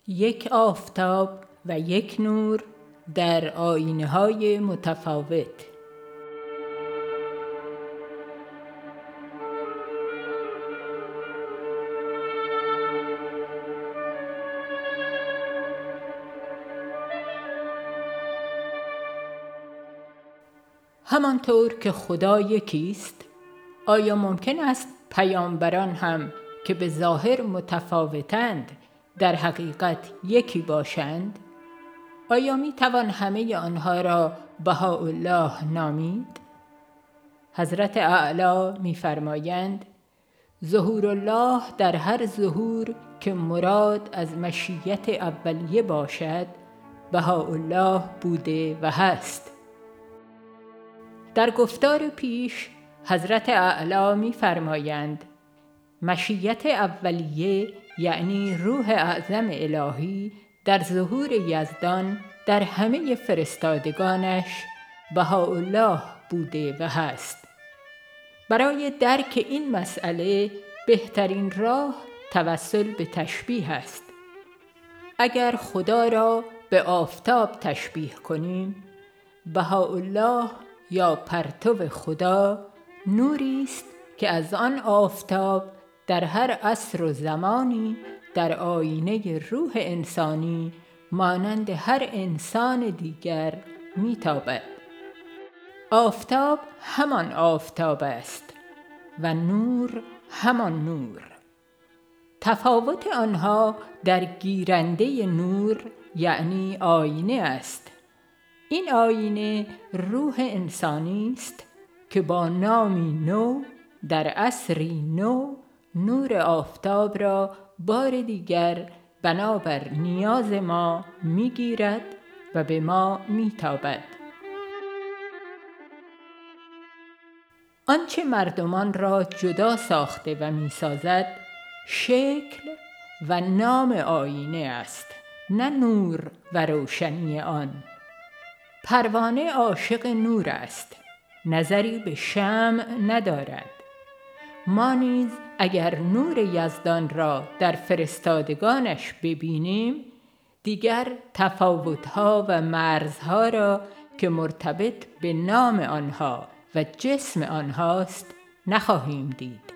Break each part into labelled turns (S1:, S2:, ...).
S1: یک آفتاب و یک نور در آیینه‌های متفاوت. همانطور که خدا یکیست، آیا ممکن است پیامبران هم که به ظاهر متفاوتند در حقیقت یکی باشند؟ آیا می توان همه آنها را بهاءالله نامید؟ حضرت اعلی می فرمایند ظهور الله در هر ظهور که مراد از مشیت اولیه باشد بهاءالله بوده و هست. در گفتار پیش حضرت اعلی می فرمایند مشیت اولیه یعنی روح اعظم الهی در ظهور یزدان در همه فرستادگانش بهاءالله بوده و هست. برای درک این مسئله بهترین راه توسل به تشبیه است. اگر خدا را به آفتاب تشبیه کنیم، بهاءالله یا پرتو خدا نوری است که از آن آفتاب در هر عصر و زمانی در آینه روح انسانی مانند هر انسان دیگر میتابد. آفتاب همان آفتاب است و نور همان نور. تفاوت آنها در گیرنده نور یعنی آینه است. این آینه روح انسانی است که با نامی نو در عصری نو نور آفتاب را بار دیگر بنابر نیاز ما میگیرد و به ما میتابد. آنچه مردمان را جدا ساخته و میسازد شکل و نام آینه است، نه نور و روشنی آن. پروانه عاشق نور است، نظری به شمع ندارد. ما نیز اگر نور یزدان را در فرستادگانش ببینیم، دیگر تفاوت‌ها و مرزها را که مرتبط به نام آنها و جسم آنهاست نخواهیم دید.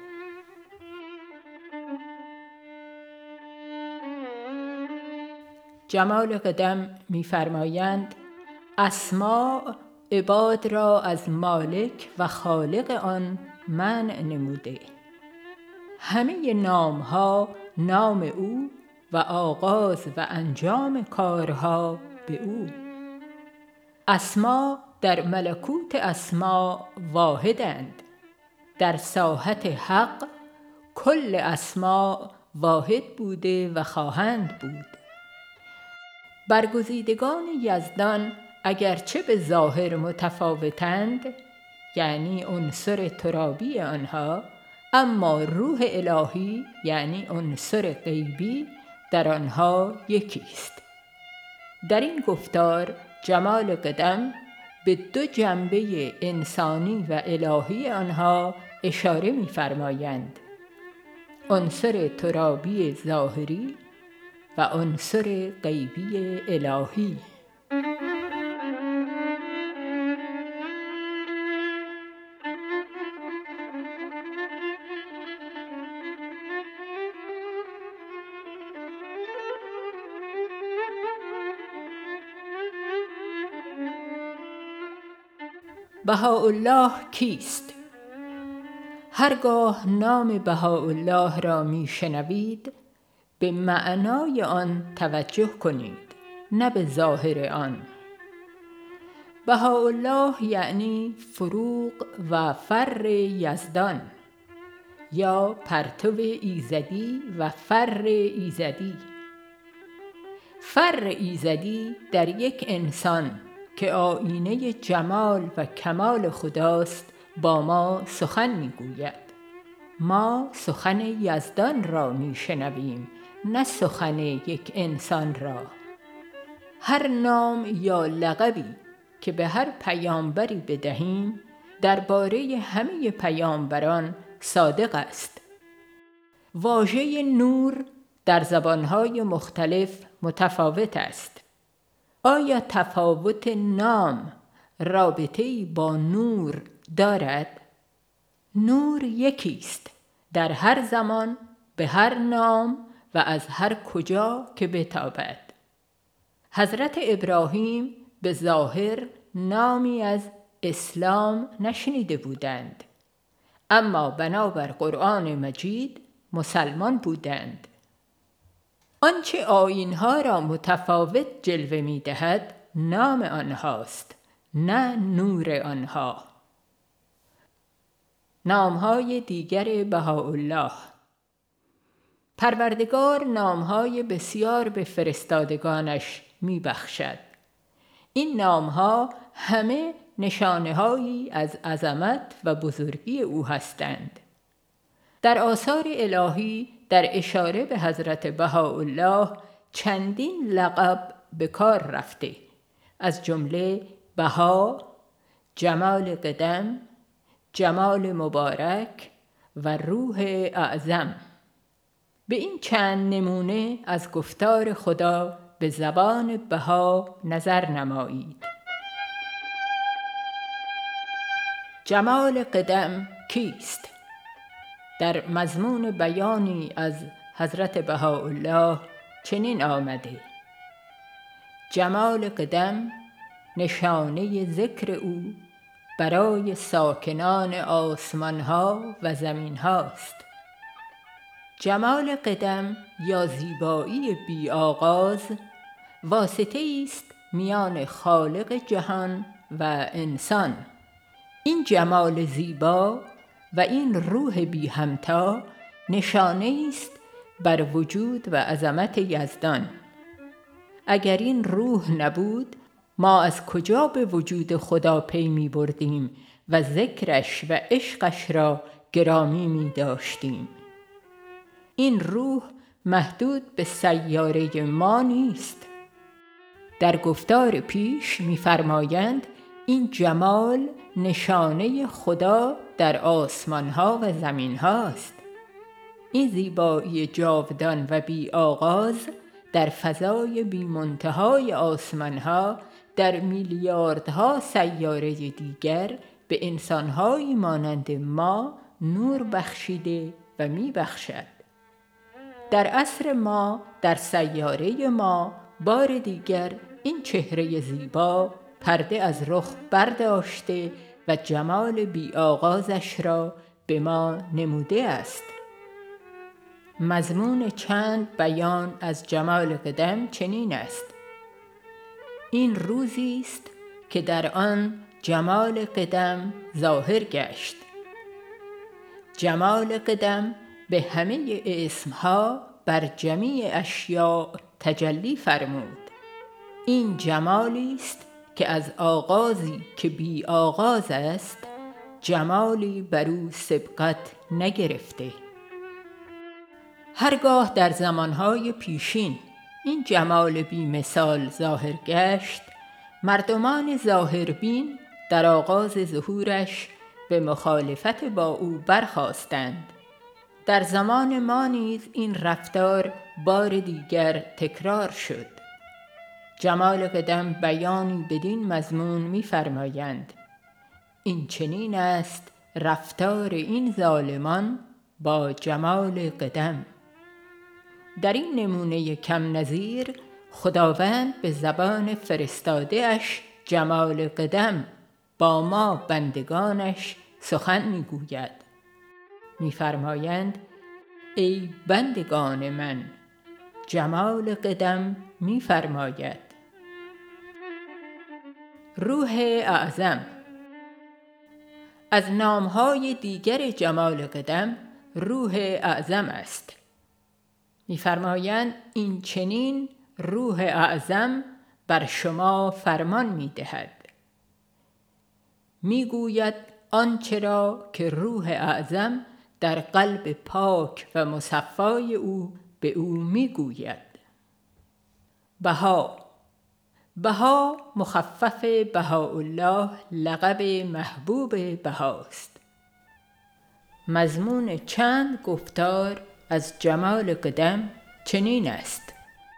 S1: جمال قدم می‌فرمایند اسماء عباد را از مالک و خالق آن منع نموده. همه نامها نام او و آغاز و انجام کارها به او. اسما در ملکوت اسما واحدند. در ساحت حق کل اسما واحد بوده و خواهند بود. برگزیدگان یزدان اگرچه به ظاهر متفاوتند، یعنی عنصر ترابی آنها، اما روح الهی یعنی عنصر غیبی در آنها یکی است. در این گفتار جمال قدم به دو جنبه انسانی و الهی آنها اشاره می‌فرمایند: عنصر ترابی ظاهری و عنصر غیبی الهی. بهاءالله کیست؟ هرگاه نام بهاءالله را میشنوید به معنای آن توجه کنید، نه به ظاهر آن. بهاءالله یعنی فروغ و فر یزدان یا پرتو ایزدی و فر ایزدی. فر ایزدی در یک انسان که آینه جمال و کمال خداست با ما سخن میگوید. ما سخن یزدان را میشنویم، نه سخن یک انسان را. هر نام یا لقبی که به هر پیامبری بدهیم درباره همه پیامبران صادق است. واژه نور در زبانهای مختلف متفاوت است. آیا تفاوت نام رابطه‌ای با نور دارد؟ نور یکی است در هر زمان، به هر نام و از هر کجا که بتابد. حضرت ابراهیم به ظاهر نامی از اسلام نشنیده بودند، اما بنابر قرآن مجید مسلمان بودند. آنچه آیین‌ها را متفاوت جلوه می‌دهد نام آنهاست، نه نور آنها. نام‌های دیگر بهاءالله. پروردگار نام‌های بسیار به فرستادگانش می‌بخشد. این نام‌ها همه نشانه‌هایی از عظمت و بزرگی او هستند. در آثار الهی در اشاره به حضرت بهاءالله چندین لقب به کار رفته، از جمله بها، جمال قدم، جمال مبارک و روح اعظم. به این چند نمونه از گفتار خدا به زبان بها نظر نمایید. جمال قدم کیست؟ در مضمون بیانی از حضرت بهاءالله چنین آمده: جمال قدم نشانه ذکر او برای ساکنان آسمان‌ها و زمین‌هاست. جمال قدم یا زیبایی بی آغاز واسطه است میان خالق جهان و انسان. این جمال زیبا و این روح بی همتا نشانه است بر وجود و عظمت یزدان. اگر این روح نبود، ما از کجا به وجود خدا پی می بردیم و ذکرش و عشقش را گرامی می داشتیم؟ این روح محدود به سیاره ما نیست. در گفتار پیش می فرمایند این جمال نشانه خدا در آسمان‌ها و زمین‌هاست. این زیبایی جاودان و بی آغاز در فضای بی منتهای آسمان‌ها در میلیاردها سیاره دیگر به انسان‌هایی مانند ما نور بخشیده و می بخشد. در عصر ما در سیاره ما بار دیگر این چهره زیبا پرده از رخ برداشته و جمال بی آغازش را به ما نموده است. مضمون چند بیان از جمال قدم چنین است: این روزی است که در آن جمال قدم ظاهر گشت. جمال قدم به همه اسمها بر جمیع اشیاء تجلی فرمود. این جمالی است که از آغازی که بی آغاز است جمالی بر او سبقت نگرفته. هرگاه در زمانهای پیشین این جمال بی مثال ظاهر گشت، مردمان ظاهربین در آغاز ظهورش به مخالفت با او برخاستند. در زمان ما نیز این رفتار بار دیگر تکرار شد. جمال قدم بیانی بدین مضمون می فرمایند: این چنین است رفتار این ظالمان با جمال قدم. در این نمونه کم نظیر خداوند به زبان فرستاده اش جمال قدم با ما بندگانش سخن می گوید. می فرمایند: ای بندگان من، جمال قدم می فرماید. روح اعظم. از نامهای دیگر جمال قدم روح اعظم است. می‌فرمایند این چنین روح اعظم بر شما فرمان می‌دهد. می‌گوید آنچه را که روح اعظم در قلب پاک و مصفای او به او می‌گوید. بها مخفف بهاءالله لقب محبوب بهاست. مضمون چند گفتار از جمال قدم چنین است: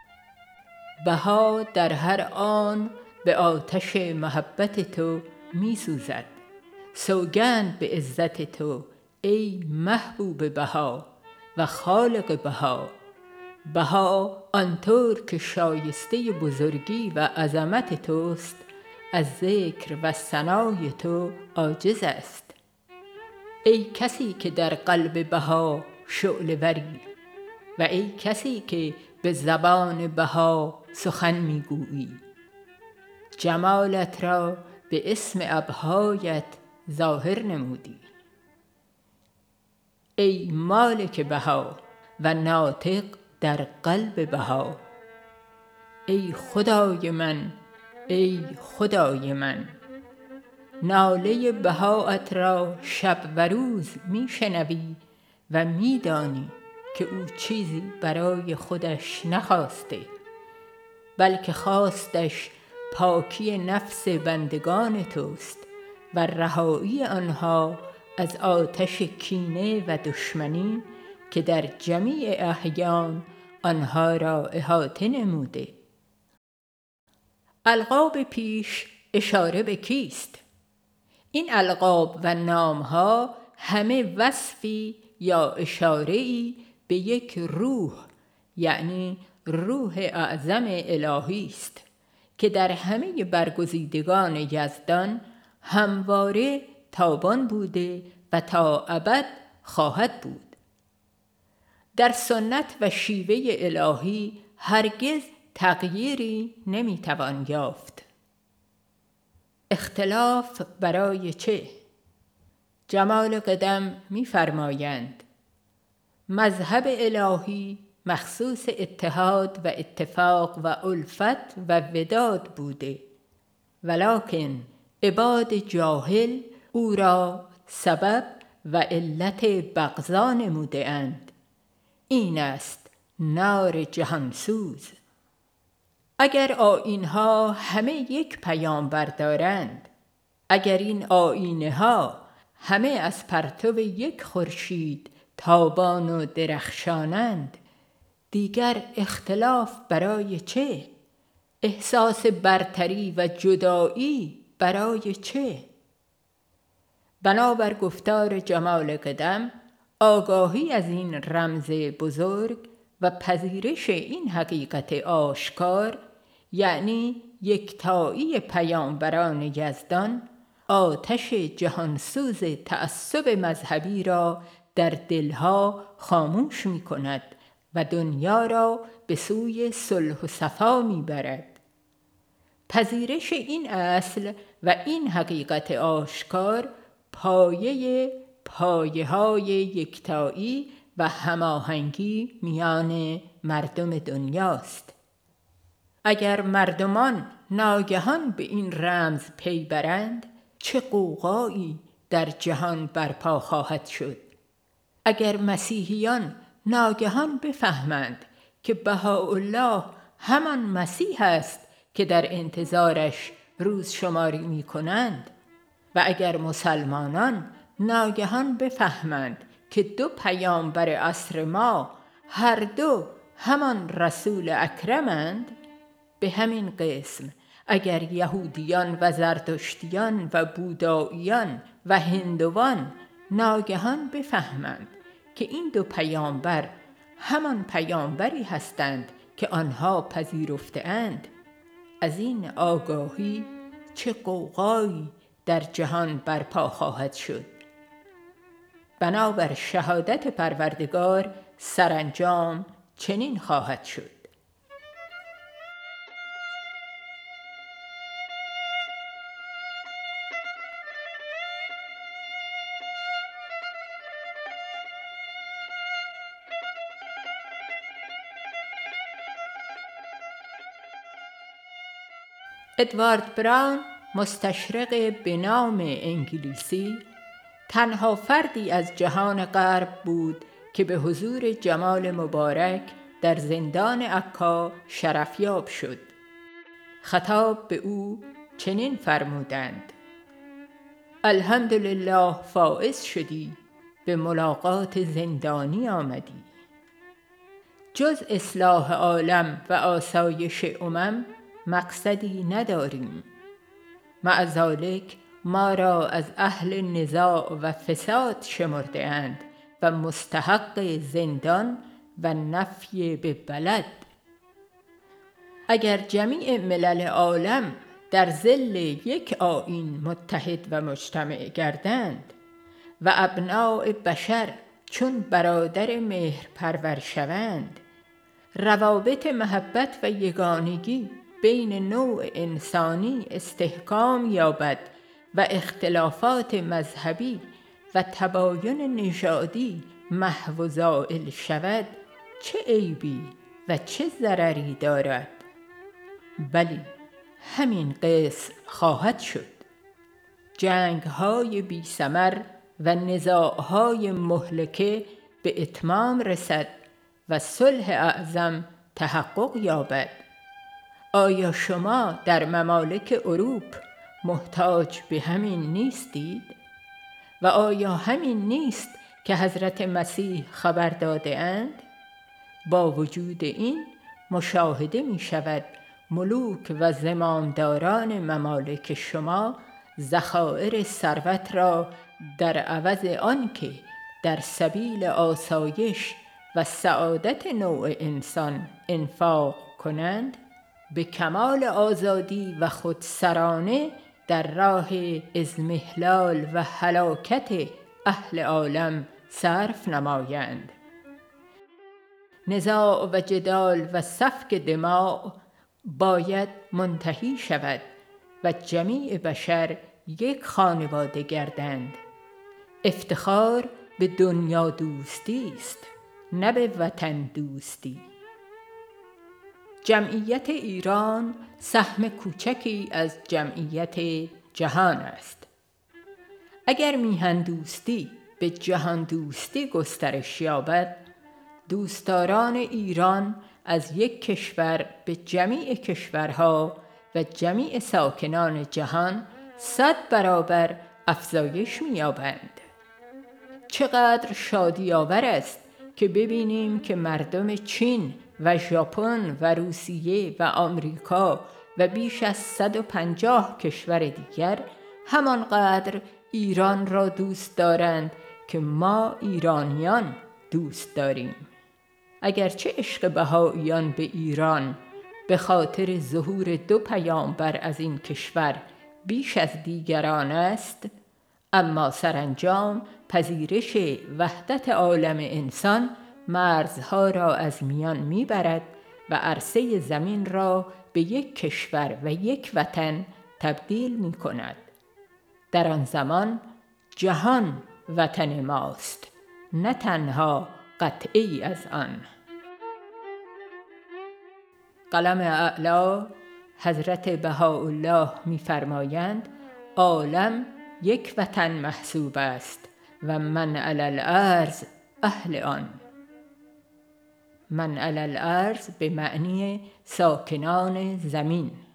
S1: بها در هر آن به آتش محبت تو می سوزد. سوگند به عزت تو ای محبوب بها و خالق بها. بها آنطور که شایسته بزرگی و عظمت توست، از ذکر و ثنای تو عاجز است. ای کسی که در قلب بها شعله وری و ای کسی که به زبان بها سخن می گویی، جمالت را به اسم ابرهایت ظاهر نمودی. ای مالک بها و ناطق در قلب بها. ای خدای من، ای خدای من، ناله بهاات را شب و روز می شنوی و می دانی که او چیزی برای خودش نخواسته، بلکه خواستش پاکی نفس بندگان توست و رهایی آنها از آتش کینه و دشمنی که در جمیع احیان آنها را احاطه نموده. القاب پیش اشاره به کیست؟ این القاب و نامها همه وصفی یا اشاره‌ای به یک روح، یعنی روح اعظم الهی است که در همه برگزیدگان یزدان همواره تابان بوده و تا ابد خواهد بود. در سنت و شیوه الهی هرگز تغییری نمیتوان یافت. اختلاف برای چه؟ جمال قدم می‌فرمایند: مذهب الهی مخصوص اتحاد و اتفاق و الفت و وداد بوده، ولکن عباد جاهل او را سبب و علت بغضا نموده اند. این است نار جهانسوز. اگر آیین‌ها همه یک پیامبر دارند، اگر این آیینه‌ها همه از پرتو یک خورشید تابان و درخشانند، دیگر اختلاف برای چه؟ احساس برتری و جدایی برای چه؟ بنابر گفتار جمال قدم، آگاهی از این رمز بزرگ و پذیرش این حقیقت آشکار، یعنی یکتایی پیامبران یزدان، آتش جهانسوز تعصب مذهبی را در دلها خاموش می کند و دنیا را به سوی صلح و صفا می برد. پذیرش این اصل و این حقیقت آشکار پایه‌های یکتایی و هماهنگی میان مردم دنیاست. اگر مردمان ناگهان به این رمز پی برند، چه غوغایی در جهان برپا خواهد شد. اگر مسیحیان ناگهان بفهمند که بهاءالله همان مسیح است که در انتظارش روز شماری می کنند، و اگر مسلمانان ناگهان بفهمند که دو پیامبر عصر ما هر دو همان رسول اکرمند، به همین قسم اگر یهودیان و زرتشتیان و بوداییان و هندوان ناگهان بفهمند که این دو پیامبر همان پیامبری هستند که آنها پذیرفته‌اند، از این آگاهی چه غوغایی در جهان برپا خواهد شد. بنابر شهادت پروردگار سرانجام چنین خواهد شد. ادوارد براون، مستشرق به نام انگلیسی، تنها فردی از جهان غرب بود که به حضور جمال مبارک در زندان عکا شرفیاب شد. خطاب به او چنین فرمودند: الحمدلله فائز شدی، به ملاقات زندانی آمدی. جز اصلاح عالم و آسایش امم مقصدی نداریم. مع ذالک ما را از اهل نزاع و فساد شمرده اند و مستحق زندان و نفی به بلد. اگر جمیع ملل عالم در ظل یک آیین متحد و مجتمع گردند و ابناء بشر چون برادر مهرپرور شوند، روابط محبت و یگانگی بین نوع انسانی استحکام یابد و اختلافات مذهبی و تباین نژادی محو و زائل شود، چه عیبی و چه ضرری دارد؟ بلی، همین قسم خواهد شد. جنگ‌های بی ثمر و نزاع‌های مهلکه به اتمام رسد و صلح اعظم تحقق یابد. آیا شما در ممالک اروپ محتاج به همین نیستید؟ و آیا همین نیست که حضرت مسیح خبر داده اند؟ با وجود این مشاهده می شود ملوک و زمامداران ممالک شما ذخایر ثروت را در عوض آنکه در سبیل آسایش و سعادت نوع انسان انفاق کنند، به کمال آزادی و خودسرانه در راه اضمحلال و هلاکت اهل عالم صرف نمایند. نزاع و جدال و سفک دماء باید منتهی شود و جمیع بشر یک خانواده گردند. افتخار به دنیا دوستی است، نه به وطن دوستی. جمعیت ایران سهم کوچکی از جمعیت جهان است. اگر میهن دوستی به جهان دوستی گسترش یابد، دوستداران ایران از یک کشور به جمیع کشورها و جمیع ساکنان جهان 100 برابر افزایش می‌یابند. چقدر شادی آور است که ببینیم که مردم چین و ژاپن و روسیه و آمریکا و بیش از 150 کشور دیگر همانقدر ایران را دوست دارند که ما ایرانیان دوست داریم. اگرچه عشق بهائیان به ایران به خاطر ظهور 2 پیامبر از این کشور بیش از دیگران است، اما سرانجام پذیرش وحدت عالم انسان مرزها را از میان میبرد و عرصه زمین را به یک کشور و یک وطن تبدیل می کند. در آن زمان جهان وطن ماست، نه تنها قطعه‌ای از آن. قلم اعلی حضرت بهاءالله می‌فرمایند عالم یک وطن محسوب است و من علی الارض اهل آن. من علی الارض به معنی ساکنان زمین.